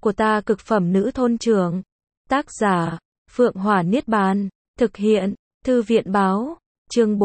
của ta cực phẩm nữ thôn trưởng. Tác giả, Phượng Hỏa Niết Bàn. Thực hiện, Thư viện báo. Chương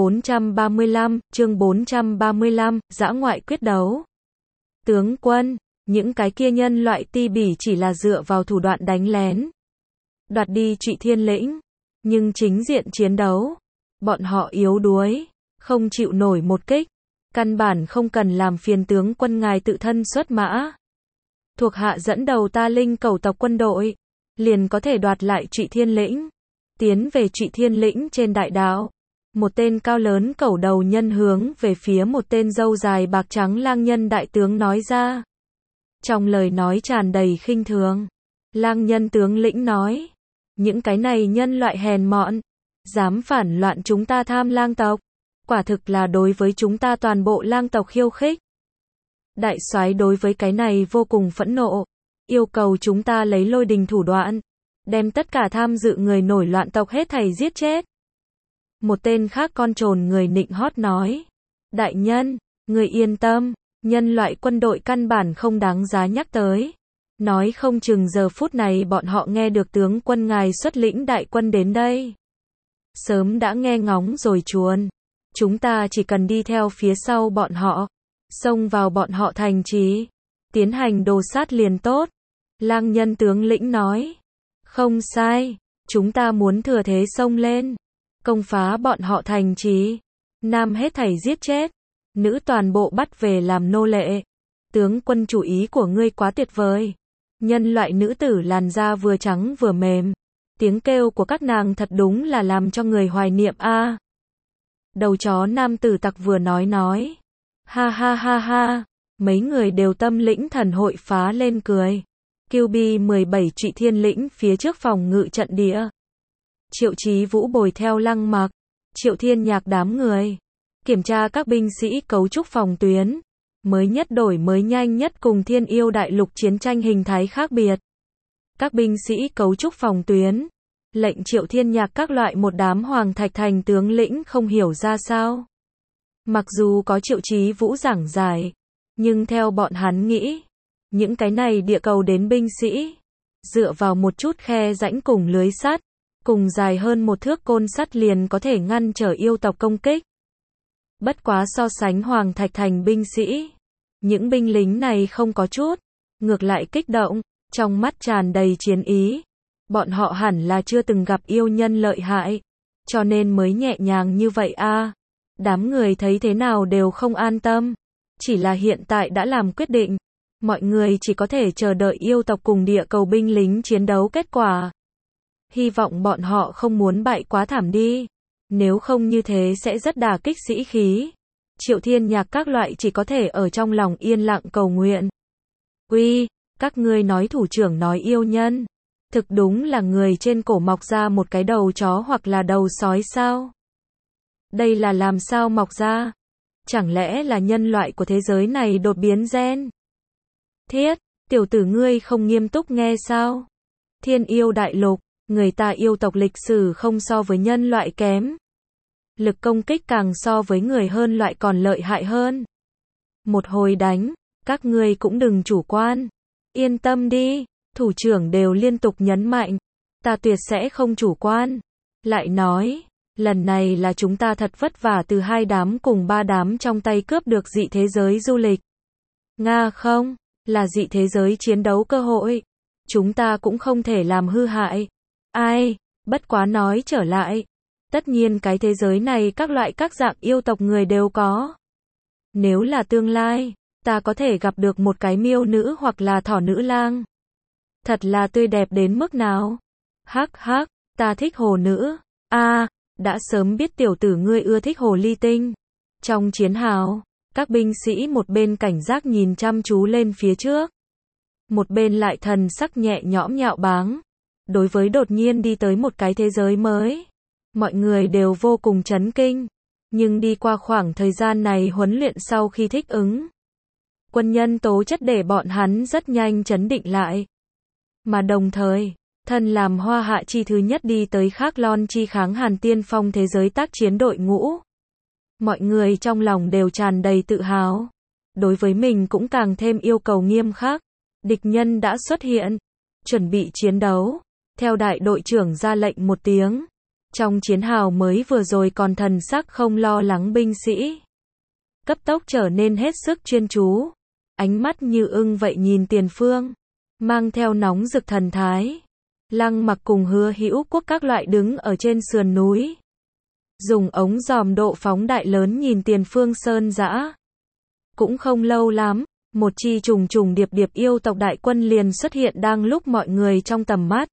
435, dã ngoại quyết đấu. Tướng quân, những cái kia nhân loại ti bỉ chỉ là dựa vào thủ đoạn đánh lén, đoạt đi Trụy Thiên lĩnh, nhưng chính diện chiến đấu, bọn họ yếu đuối, không chịu nổi một kích, căn bản không cần làm phiền tướng quân ngài tự thân xuất mã. Thuộc hạ dẫn đầu ta Linh Cẩu tộc quân đội, liền có thể đoạt lại Trụy Thiên lĩnh. Tiến về Trụy Thiên lĩnh trên đại đạo, một tên cao lớn cẩu đầu nhân hướng về phía một tên râu dài bạc trắng lang nhân đại tướng nói ra. Trong lời nói tràn đầy khinh thường, lang nhân tướng lĩnh nói, những cái này nhân loại hèn mọn, dám phản loạn chúng ta Tham Lang tộc, quả thực là đối với chúng ta toàn bộ lang tộc khiêu khích. Đại soái đối với cái này vô cùng phẫn nộ, yêu cầu chúng ta lấy lôi đình thủ đoạn, đem tất cả tham dự người nổi loạn tộc hết thảy giết chết. Một tên khác con trồn người nịnh hót nói, đại nhân, người yên tâm, nhân loại quân đội căn bản không đáng giá nhắc tới. Nói không chừng giờ phút này bọn họ nghe được tướng quân ngài xuất lĩnh đại quân đến đây, sớm đã nghe ngóng rồi chuồn. Chúng ta chỉ cần đi theo phía sau bọn họ, xông vào bọn họ thành trì, tiến hành đồ sát liền tốt. Lang nhân tướng lĩnh nói, không sai, chúng ta muốn thừa thế xông lên, công phá bọn họ thành trì, nam hết thảy giết chết, nữ toàn bộ bắt về làm nô lệ. Tướng quân chủ ý của ngươi quá tuyệt vời. Nhân loại nữ tử làn da vừa trắng vừa mềm, tiếng kêu của các nàng thật đúng là làm cho người hoài niệm a. Đầu chó nam tử tặc vừa nói, ha ha ha ha, mấy người đều tâm lĩnh thần hội phá lên cười. QB 17 Trụy Thiên lĩnh phía trước phòng ngự trận địa. Triệu Chí Vũ bồi theo Lăng Mặc, Triệu Thiên Nhạc đám người, kiểm tra các binh sĩ cấu trúc phòng tuyến, mới nhất đổi mới nhanh nhất cùng Thiên Yêu Đại Lục chiến tranh hình thái khác biệt. Các binh sĩ cấu trúc phòng tuyến, lệnh Triệu Thiên Nhạc các loại một đám Hoàng Thạch Thành tướng lĩnh không hiểu ra sao. Mặc dù có Triệu Chí Vũ giảng giải, nhưng theo bọn hắn nghĩ, những cái này địa cầu đến binh sĩ, dựa vào một chút khe rãnh cùng lưới sắt, cùng dài hơn một thước côn sắt liền có thể ngăn trở yêu tộc công kích. Bất quá so sánh Hoàng Thạch Thành binh sĩ, những binh lính này không có chút, ngược lại kích động, trong mắt tràn đầy chiến ý. Bọn họ hẳn là chưa từng gặp yêu nhân lợi hại, cho nên mới nhẹ nhàng như vậy a. Đám người thấy thế nào đều không an tâm, chỉ là hiện tại đã làm quyết định, mọi người chỉ có thể chờ đợi yêu tộc cùng địa cầu binh lính chiến đấu kết quả. Hy vọng bọn họ không muốn bại quá thảm đi, nếu không như thế sẽ rất đả kích sĩ khí. Triệu Thiên Nhạc các loại chỉ có thể ở trong lòng yên lặng cầu nguyện. Uy, các ngươi nói thủ trưởng nói yêu nhân, thực đúng là người trên cổ mọc ra một cái đầu chó hoặc là đầu sói sao? Đây là làm sao mọc ra? Chẳng lẽ là nhân loại của thế giới này đột biến gen? Thiết, tiểu tử ngươi không nghiêm túc nghe sao? Thiên Yêu Đại Lục, người ta yêu tộc lịch sử không so với nhân loại kém. Lực công kích càng so với người hơn loại còn lợi hại hơn. Một hồi đánh, các ngươi cũng đừng chủ quan. Yên tâm đi, thủ trưởng đều liên tục nhấn mạnh. Ta tuyệt sẽ không chủ quan. Lại nói, lần này là chúng ta thật vất vả từ 2 đám cùng 3 đám trong tay cướp được dị thế giới du lịch. Nga không, là dị thế giới chiến đấu cơ hội. Chúng ta cũng không thể làm hư hại. Ai, bất quá nói trở lại. Tất nhiên cái thế giới này các loại các dạng yêu tộc người đều có. Nếu là tương lai, ta có thể gặp được một cái miêu nữ hoặc là thỏ nữ lang. Thật là tươi đẹp đến mức nào. Hắc hắc, ta thích hồ nữ. Đã sớm biết tiểu tử ngươi ưa thích hồ ly tinh. Trong chiến hào, các binh sĩ một bên cảnh giác nhìn chăm chú lên phía trước, một bên lại thần sắc nhẹ nhõm nhạo báng. Đối với đột nhiên đi tới một cái thế giới mới, mọi người đều vô cùng chấn kinh. Nhưng đi qua khoảng thời gian này huấn luyện sau khi thích ứng, quân nhân tố chất để bọn hắn rất nhanh chấn định lại. Mà đồng thời, thân làm Hoa Hạ chi thứ nhất đi tới Khắc Lon chi kháng Hàn tiên phong thế giới tác chiến đội ngũ. Mọi người trong lòng đều tràn đầy tự hào. Đối với mình cũng càng thêm yêu cầu nghiêm khắc. Địch nhân đã xuất hiện, chuẩn bị chiến đấu. Theo đại đội trưởng ra lệnh một tiếng. Trong chiến hào mới vừa rồi còn thần sắc không lo lắng binh sĩ. Cấp tốc trở nên hết sức chuyên chú. Ánh mắt như ưng vậy nhìn tiền phương. Mang theo nóng rực thần thái. Lăng Mặc cùng Hứa Hữu Quốc các loại đứng ở trên sườn núi. Dùng ống dòm độ phóng đại lớn nhìn tiền phương sơn dã. Cũng không lâu lắm, một chi trùng trùng điệp điệp yêu tộc đại quân liền xuất hiện đang lúc mọi người trong tầm mắt.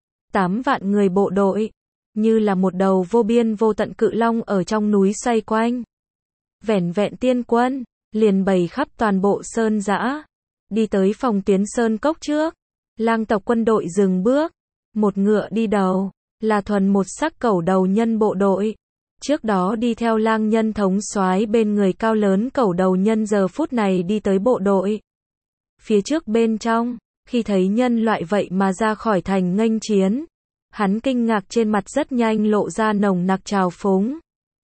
8 vạn người bộ đội, như là một đầu vô biên vô tận cự long ở trong núi xoay quanh. Vẻn vẹn tiên quân, liền bày khắp toàn bộ sơn dã. Đi tới phòng tuyến sơn cốc trước, lang tộc quân đội dừng bước. Một ngựa đi đầu, là thuần một sắc cẩu đầu nhân bộ đội. Trước đó đi theo lang nhân thống soái bên người cao lớn cẩu đầu nhân giờ phút này đi tới bộ đội. Phía trước bên trong, khi thấy nhân loại vậy mà ra khỏi thành nghênh chiến. Hắn kinh ngạc trên mặt rất nhanh lộ ra nồng nặc trào phúng.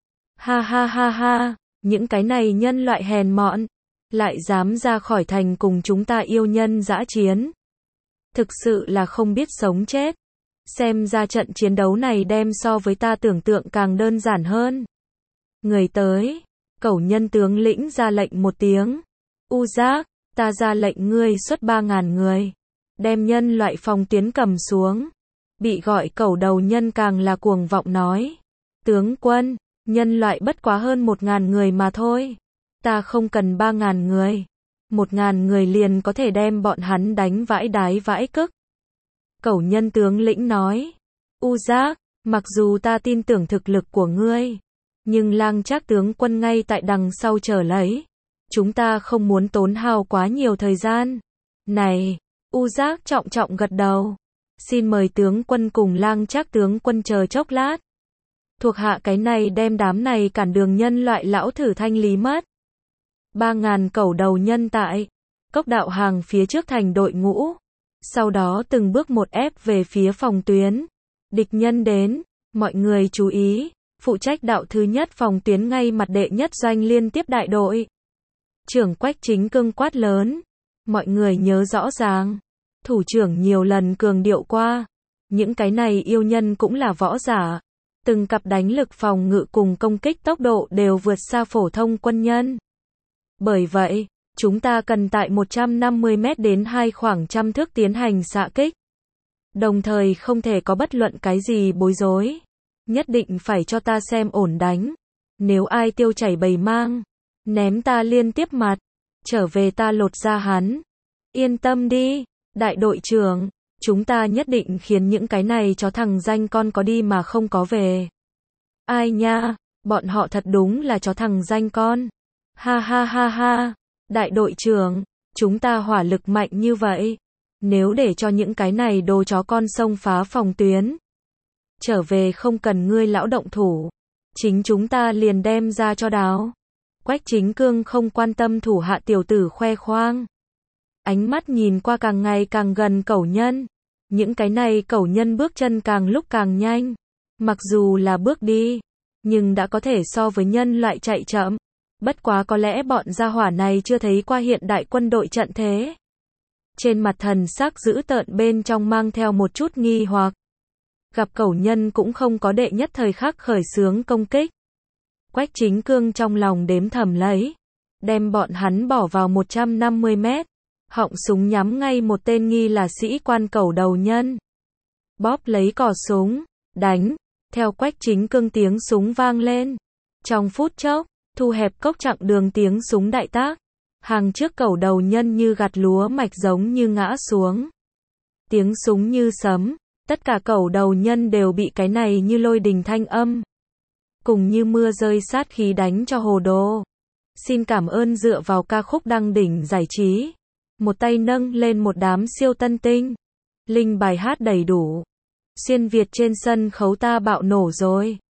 Ha ha ha ha, những cái này nhân loại hèn mọn, lại dám ra khỏi thành cùng chúng ta yêu nhân dã chiến. Thực sự là không biết sống chết. Xem ra trận chiến đấu này đem so với ta tưởng tượng càng đơn giản hơn. Người tới, cẩu nhân tướng lĩnh ra lệnh một tiếng. U Giác, ta ra lệnh ngươi xuất 3.000 người. Đem nhân loại phòng tuyến cầm xuống. Bị gọi cẩu đầu nhân càng là cuồng vọng nói. Tướng quân, nhân loại bất quá hơn 1.000 người mà thôi. Ta không cần 3.000 người. 1.000 người liền có thể đem bọn hắn đánh vãi đái vãi cức. Cẩu nhân tướng lĩnh nói. U Giác, mặc dù ta tin tưởng thực lực của ngươi, nhưng Lang Trác tướng quân ngay tại đằng sau chờ lấy. Chúng ta không muốn tốn hao quá nhiều thời gian. Này, U Giác trọng trọng gật đầu. Xin mời tướng quân cùng Lang Trác tướng quân chờ chốc lát. Thuộc hạ cái này đem đám này cản đường nhân loại lão thử thanh lý mất. 3.000 cẩu đầu nhân tại cốc đạo hàng phía trước thành đội ngũ. Sau đó từng bước một ép về phía phòng tuyến. Địch nhân đến, mọi người chú ý, phụ trách đạo thứ nhất phòng tuyến ngay mặt đệ nhất doanh liên tiếp đại đội. Trưởng Quách Chính Cương quát lớn. Mọi người nhớ rõ ràng. Thủ trưởng nhiều lần cường điệu qua. Những cái này yêu nhân cũng là võ giả. Từng cặp đánh lực phòng ngự cùng công kích tốc độ đều vượt xa phổ thông quân nhân. Bởi vậy, chúng ta cần tại 150 mét đến 2 khoảng trăm thước tiến hành xạ kích. Đồng thời không thể có bất luận cái gì bối rối. Nhất định phải cho ta xem ổn đánh. Nếu ai tiêu chảy bầy mang, ném ta liên tiếp mặt, trở về ta lột ra hắn. Yên tâm đi, đại đội trưởng, chúng ta nhất định khiến những cái này chó thằng danh con có đi mà không có về. Ai nha, bọn họ thật đúng là chó thằng danh con. Ha ha ha ha, đại đội trưởng, chúng ta hỏa lực mạnh như vậy. Nếu để cho những cái này đồ chó con xông phá phòng tuyến, trở về không cần ngươi lão động thủ, chính chúng ta liền đem ra cho đáo. Quách Chính Cương không quan tâm thủ hạ tiểu tử khoe khoang. Ánh mắt nhìn qua càng ngày càng gần cẩu nhân. Những cái này cẩu nhân bước chân càng lúc càng nhanh. Mặc dù là bước đi, nhưng đã có thể so với nhân loại chạy chậm. Bất quá có lẽ bọn gia hỏa này chưa thấy qua hiện đại quân đội trận thế. Trên mặt thần sắc dữ tợn bên trong mang theo một chút nghi hoặc. Gặp cẩu nhân cũng không có đệ nhất thời khắc khởi xướng công kích. Quách Chính Cương trong lòng đếm thầm lấy. Đem bọn hắn bỏ vào 150 mét. Họng súng nhắm ngay một tên nghi là sĩ quan cẩu đầu nhân. Bóp lấy cò súng, đánh. Theo Quách Chính Cương tiếng súng vang lên. Trong phút chốc, thu hẹp cốc chặng đường tiếng súng đại tác. Hàng trước cẩu đầu nhân như gặt lúa mạch giống như ngã xuống. Tiếng súng như sấm, tất cả cẩu đầu nhân đều bị cái này như lôi đình thanh âm. Cùng như mưa rơi sát khí đánh cho hồ đồ. Xin cảm ơn dựa vào ca khúc đăng đỉnh giải trí. Một tay nâng lên một đám siêu tân tinh. Linh bài hát đầy đủ. Xuyên Việt trên sân khấu ta bạo nổ rồi.